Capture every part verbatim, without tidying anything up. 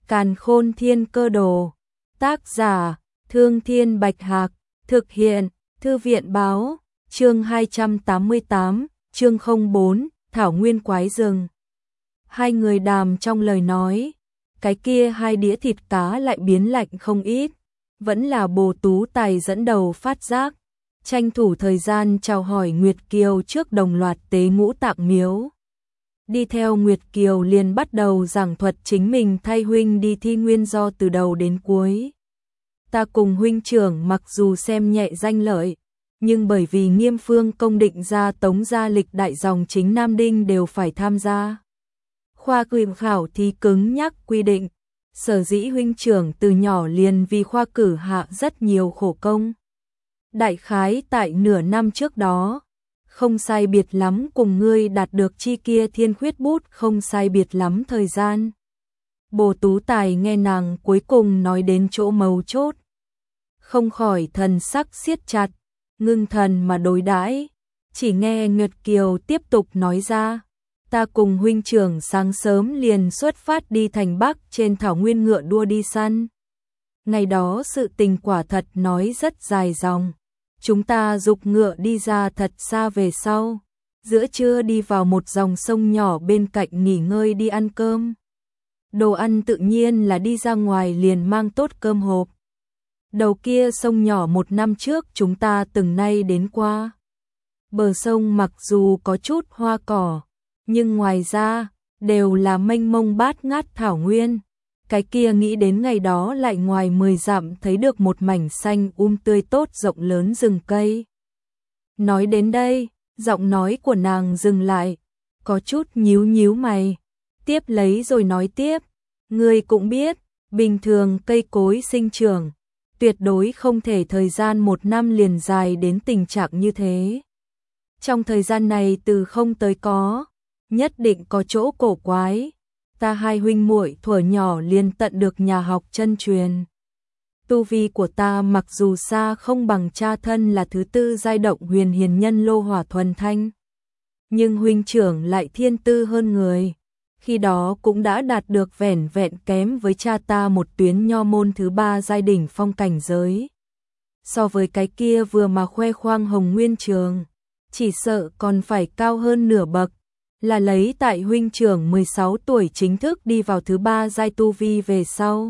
Càn Khôn Thiên Cơ Đồ. Tác giả: Thương Thiên Bạch Hạc. Thực hiện: Thư viện báo. Chương hai trăm tám mươi tám, chương không bốn, Thảo Nguyên Quái Rừng. Hai người đàm trong lời nói, cái kia hai đĩa thịt cá lại biến lạnh không ít, vẫn là Bồ Tú Tài dẫn đầu phát giác, tranh thủ thời gian chào hỏi Nguyệt Kiều trước đồng loạt tế ngũ tạng miếu. Đi theo Nguyệt Kiều liền bắt đầu giảng thuật chính mình thay huynh đi thi nguyên do từ đầu đến cuối. Ta cùng huynh trưởng mặc dù xem nhẹ danh lợi, nhưng bởi vì Nghiêm Phương công định ra Tống gia lịch đại dòng chính Nam Đinh đều phải tham gia. Khoa cử khảo thí cứng nhắc quy định, sở dĩ huynh trưởng từ nhỏ liền vì khoa cử hạ rất nhiều khổ công. Đại khái tại nửa năm trước đó, không sai biệt lắm cùng ngươi đạt được chi kia thiên khuyết bút không sai biệt lắm thời gian. Bồ Tú Tài nghe nàng cuối cùng nói đến chỗ mấu chốt, không khỏi thần sắc siết chặt, ngưng thần mà đối đãi. Chỉ nghe Nguyệt Kiều tiếp tục nói ra, ta cùng huynh trưởng sáng sớm liền xuất phát đi thành Bắc trên thảo nguyên ngựa đua đi săn. Ngày đó sự tình quả thật nói rất dài dòng. Chúng ta dục ngựa đi ra thật xa về sau, giữa trưa đi vào một dòng sông nhỏ bên cạnh nghỉ ngơi đi ăn cơm. Đồ ăn tự nhiên là đi ra ngoài liền mang tốt cơm hộp. Đầu kia sông nhỏ một năm trước chúng ta từng nay đến qua. Bờ sông mặc dù có chút hoa cỏ, nhưng ngoài ra đều là mênh mông bát ngát thảo nguyên. Cái kia nghĩ đến ngày đó lại ngoài mười dặm thấy được một mảnh xanh um tươi tốt rộng lớn rừng cây. Nói đến đây, giọng nói của nàng dừng lại, có chút nhíu nhíu mày, tiếp lấy rồi nói tiếp, ngươi cũng biết, bình thường cây cối sinh trưởng, tuyệt đối không thể thời gian một năm liền dài đến tình trạng như thế. Trong thời gian này từ không tới có, nhất định có chỗ cổ quái. Ta hai huynh muội thuở nhỏ liền tận được nhà học chân truyền. Tu vi của ta mặc dù xa không bằng cha thân là thứ tư giai động huyền hiền nhân lô hỏa thuần thanh, nhưng huynh trưởng lại thiên tư hơn người, khi đó cũng đã đạt được vẻn vẹn kém với cha ta một tuyến nho môn thứ ba giai đỉnh phong cảnh giới. So với cái kia vừa mà khoe khoang Hồng Nguyên Trường, chỉ sợ còn phải cao hơn nửa bậc. Là lấy tại huynh trưởng mười sáu tuổi chính thức đi vào thứ ba giai tu vi về sau.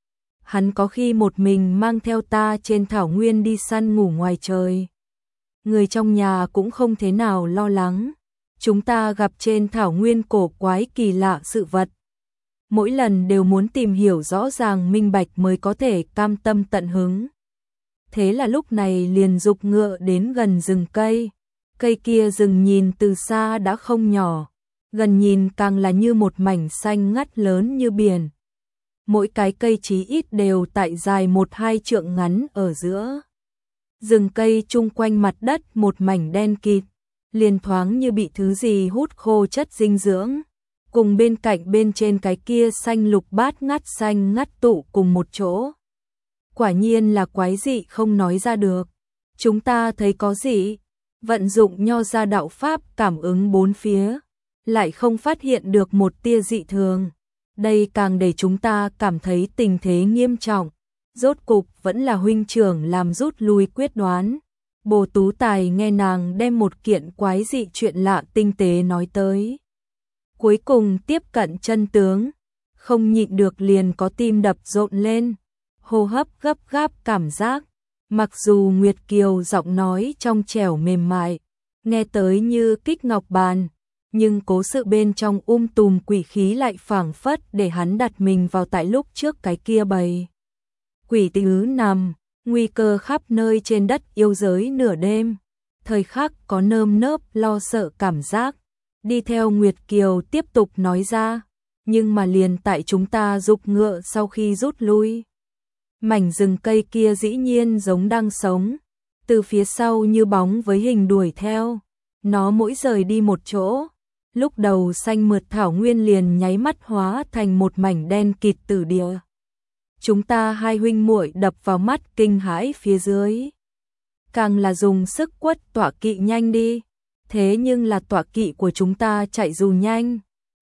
Hắn có khi một mình mang theo ta trên thảo nguyên đi săn ngủ ngoài trời. Người trong nhà cũng không thế nào lo lắng. Chúng ta gặp trên thảo nguyên cổ quái kỳ lạ sự vật. Mỗi lần đều muốn tìm hiểu rõ ràng minh bạch mới có thể cam tâm tận hứng. Thế là lúc này liền dục ngựa đến gần rừng cây. Cây kia rừng nhìn từ xa đã không nhỏ, gần nhìn càng là như một mảnh xanh ngắt lớn như biển. Mỗi cái cây chí ít đều tại dài một hai trượng ngắn ở giữa. Rừng cây chung quanh mặt đất một mảnh đen kịt, liền thoáng như bị thứ gì hút khô chất dinh dưỡng. Cùng bên cạnh bên trên cái kia xanh lục bát ngát xanh ngắt tụ cùng một chỗ. Quả nhiên là quái dị không nói ra được. Chúng ta thấy có gì? Vận dụng nho gia đạo pháp cảm ứng bốn phía, lại không phát hiện được một tia dị thường. Đây càng để chúng ta cảm thấy tình thế nghiêm trọng. Rốt cục vẫn là huynh trưởng làm rút lui quyết đoán. Bồ Tú Tài nghe nàng đem một kiện quái dị chuyện lạ tinh tế nói tới. Cuối cùng tiếp cận chân tướng, không nhịn được liền có tim đập rộn lên, hô hấp gấp gáp cảm giác. Mặc dù Nguyệt Kiều giọng nói trong trẻo mềm mại, nghe tới như kích ngọc bàn, nhưng cố sự bên trong um tùm quỷ khí lại phảng phất để hắn đặt mình vào tại lúc trước cái kia bầy. Quỷ tứ nằm, nguy cơ khắp nơi trên đất yêu giới nửa đêm, thời khắc có nơm nớp lo sợ cảm giác. Đi theo Nguyệt Kiều tiếp tục nói ra, nhưng mà liền tại chúng ta dục ngựa sau khi rút lui. Mảnh rừng cây kia dĩ nhiên giống đang sống, từ phía sau như bóng với hình đuổi theo, nó mỗi rời đi một chỗ, lúc đầu xanh mượt thảo nguyên liền nháy mắt hóa thành một mảnh đen kịt tử địa. Chúng ta hai huynh muội đập vào mắt kinh hãi phía dưới. Càng là dùng sức quất tọa kỵ nhanh đi, thế nhưng là tọa kỵ của chúng ta chạy dù nhanh,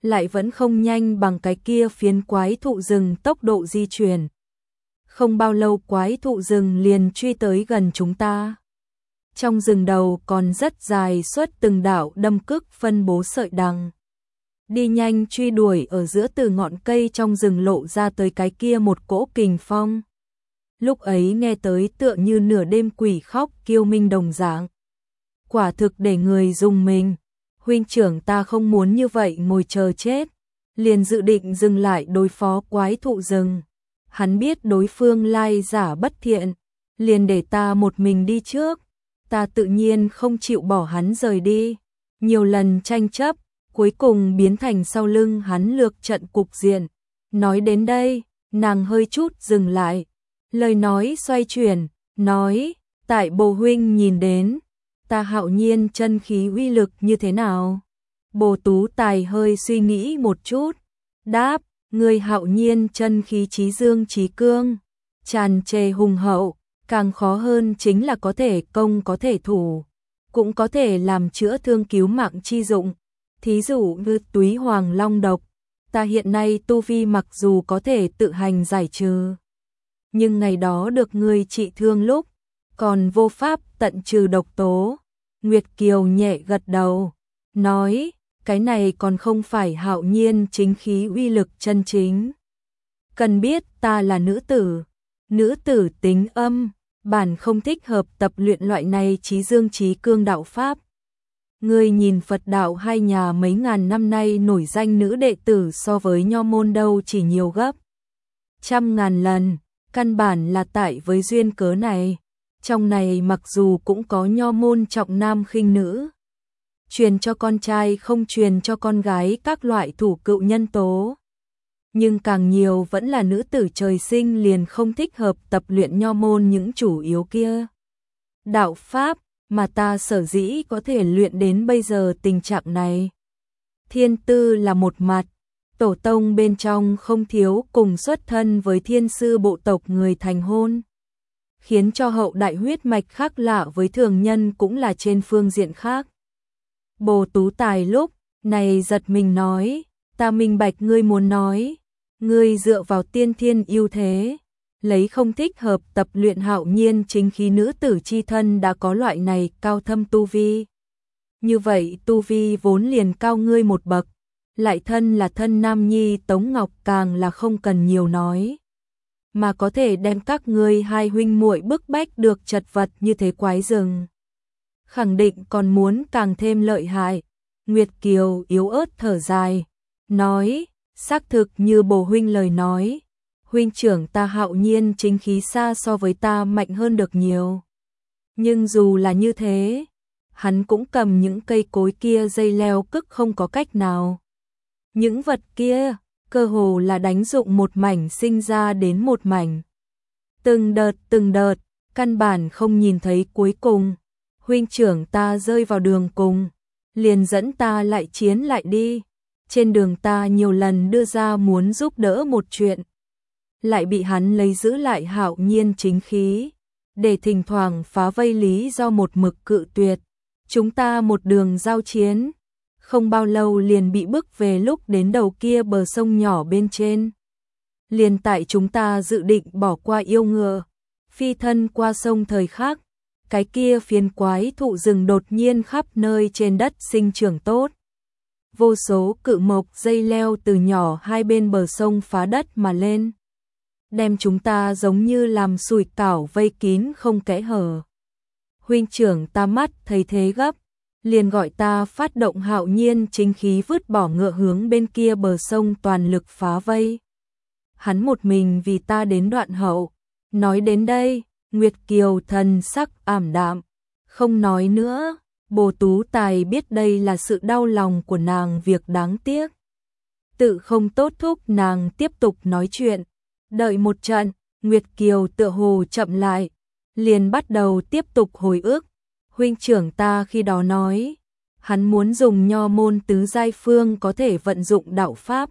lại vẫn không nhanh bằng cái kia phiến quái thụ rừng tốc độ di chuyển. Không bao lâu quái thụ rừng liền truy tới gần chúng ta. Trong rừng đầu còn rất dài suốt từng đạo đâm cức phân bố sợi đằng. Đi nhanh truy đuổi ở giữa từ ngọn cây trong rừng lộ ra tới cái kia một cỗ kình phong. Lúc ấy nghe tới tựa như nửa đêm quỷ khóc kiêu minh đồng dạng. Quả thực để người dùng mình. Huynh trưởng ta không muốn như vậy ngồi chờ chết. Liền dự định dừng lại đối phó quái thụ rừng. Hắn biết đối phương lai giả bất thiện. Liền để ta một mình đi trước. Ta tự nhiên không chịu bỏ hắn rời đi. Nhiều lần tranh chấp, cuối cùng biến thành sau lưng hắn lược trận cục diện. Nói đến đây, nàng hơi chút dừng lại. Lời nói xoay chuyển, nói, tại Bồ huynh nhìn đến, ta Hạo Nhiên chân khí uy lực như thế nào? Bồ Tú Tài hơi suy nghĩ một chút, đáp, người Hạo Nhiên chân khí trí dương trí cương, tràn trề hùng hậu, càng khó hơn chính là có thể công có thể thủ, cũng có thể làm chữa thương cứu mạng chi dụng, thí dụ như túy hoàng long độc, ta hiện nay tu vi mặc dù có thể tự hành giải trừ, nhưng ngày đó được người trị thương lúc, còn vô pháp tận trừ độc tố. Nguyệt Kiều nhẹ gật đầu, nói, cái này còn không phải Hạo Nhiên chính khí uy lực chân chính. Cần biết ta là nữ tử, nữ tử tính âm, bản không thích hợp tập luyện loại này trí dương trí cương đạo pháp. Ngươi nhìn Phật đạo hai nhà mấy ngàn năm nay nổi danh nữ đệ tử so với nho môn đâu chỉ nhiều gấp trăm ngàn lần, căn bản là tại với duyên cớ này. Trong này mặc dù cũng có nho môn trọng nam khinh nữ, truyền cho con trai không truyền cho con gái các loại thủ cựu nhân tố. Nhưng càng nhiều vẫn là nữ tử trời sinh liền không thích hợp tập luyện nho môn những chủ yếu kia. Đạo Pháp mà ta sở dĩ có thể luyện đến bây giờ tình trạng này. Thiên tư là một mặt, tổ tông bên trong không thiếu cùng xuất thân với thiên sư bộ tộc người thành hôn. Khiến cho hậu đại huyết mạch khác lạ với thường nhân cũng là trên phương diện khác. Bồ Tú Tài lúc này giật mình nói, ta minh bạch ngươi muốn nói, ngươi dựa vào tiên thiên ưu thế, lấy không thích hợp tập luyện Hạo Nhiên chính khí nữ tử chi thân đã có loại này cao thâm tu vi. Như vậy tu vi vốn liền cao ngươi một bậc, lại thân là thân nam nhi Tống Ngọc càng là không cần nhiều nói. Mà có thể đem các ngươi hai huynh muội bức bách được chật vật như thế quái rừng. Khẳng định còn muốn càng thêm lợi hại. Nguyệt Kiều yếu ớt thở dài, nói, xác thực như Bồ huynh lời nói, huynh trưởng ta Hạo Nhiên chính khí xa so với ta mạnh hơn được nhiều. Nhưng dù là như thế, hắn cũng cầm những cây cối kia dây leo cức không có cách nào. Những vật kia cơ hồ là đánh dụng một mảnh sinh ra đến một mảnh. Từng đợt từng đợt, căn bản không nhìn thấy cuối cùng. Huynh trưởng ta rơi vào đường cùng, liền dẫn ta lại chiến lại đi. Trên đường ta nhiều lần đưa ra muốn giúp đỡ một chuyện, lại bị hắn lấy giữ lại Hạo Nhiên chính khí, để thỉnh thoảng phá vây lý do một mực cự tuyệt. Chúng ta một đường giao chiến, không bao lâu liền bị bức về lúc đến đầu kia bờ sông nhỏ bên trên. Liền tại chúng ta dự định bỏ qua yêu ngựa, phi thân qua sông thời khắc, cái kia phiến quái thụ rừng đột nhiên khắp nơi trên đất sinh trưởng tốt. Vô số cự mộc dây leo từ nhỏ hai bên bờ sông phá đất mà lên, đem chúng ta giống như làm sủi cảo vây kín không kẽ hở. Huynh trưởng ta mắt thấy thế gấp, liền gọi ta phát động Hạo Nhiên chính khí vứt bỏ ngựa hướng bên kia bờ sông toàn lực phá vây. Hắn một mình vì ta đến đoạn hậu. Nói đến đây, Nguyệt Kiều thần sắc ảm đạm, không nói nữa. Bồ Tú Tài biết đây là sự đau lòng của nàng việc đáng tiếc. Tự không tốt thúc nàng tiếp tục nói chuyện. Đợi một trận, Nguyệt Kiều tựa hồ chậm lại, liền bắt đầu tiếp tục hồi ức. Huynh trưởng ta khi đó nói, hắn muốn dùng nho môn tứ giai phương có thể vận dụng đạo pháp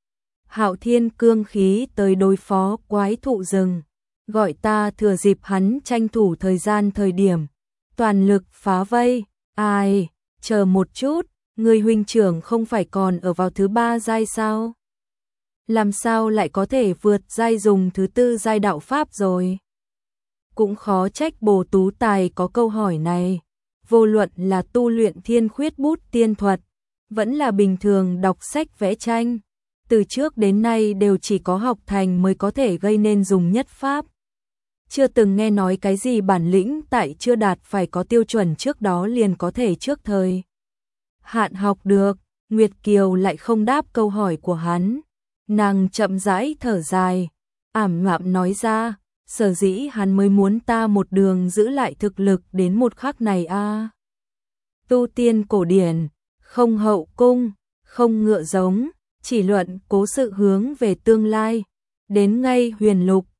Hạo Thiên cương khí tới đối phó quái thụ rừng, gọi ta thừa dịp hắn tranh thủ thời gian thời điểm, toàn lực phá vây. Ai, chờ một chút, Người huynh trưởng không phải còn ở vào thứ ba giai sao? Làm sao lại có thể vượt giai dùng thứ tư giai đạo pháp rồi? Cũng khó trách Bồ Tú Tài có câu hỏi này. Vô luận là tu luyện thiên khuyết bút tiên thuật, vẫn là bình thường đọc sách vẽ tranh, từ trước đến nay đều chỉ có học thành mới có thể gây nên dùng nhất pháp. Chưa từng nghe nói cái gì bản lĩnh tại chưa đạt phải có tiêu chuẩn trước đó liền có thể trước thời hạn học được. Nguyệt Kiều lại không đáp câu hỏi của hắn. Nàng chậm rãi thở dài, ảm đạm nói ra, sở dĩ hắn mới muốn ta một đường giữ lại thực lực đến một khắc này a. À. Tu tiên cổ điển, không hậu cung, không ngựa giống, chỉ luận cố sự hướng về tương lai, đến ngay huyền lục,